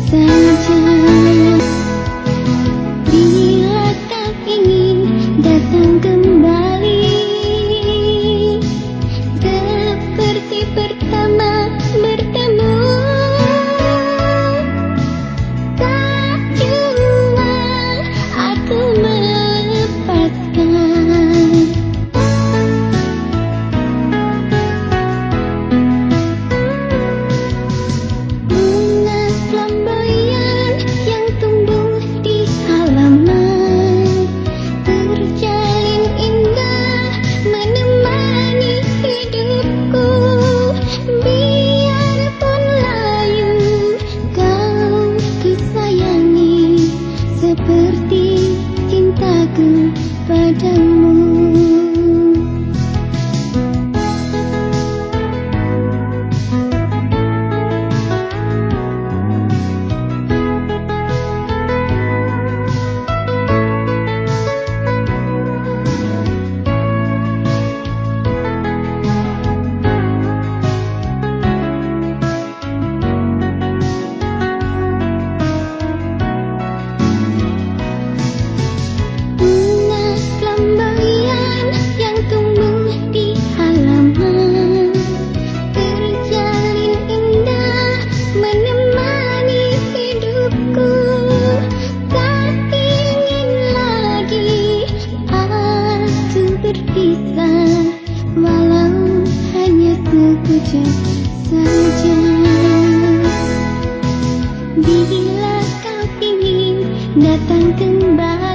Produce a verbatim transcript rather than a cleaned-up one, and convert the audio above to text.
saja. Bila kau ingin datang kembali seperti pertama bertemu, tak jua aku melepaskan bunga flamboyan yang tumbuh di halaman, terjalin indah menemani hidupku. Biarpun layu kau kusayangi seperti cintaku padamu. Bunga flamboyan yang tumbuh di halaman, terjalin indah menemani hidupku. Tak ingin lagi aku berpisah, walau hanya sekejap saja. Bila kau ingin datang kembali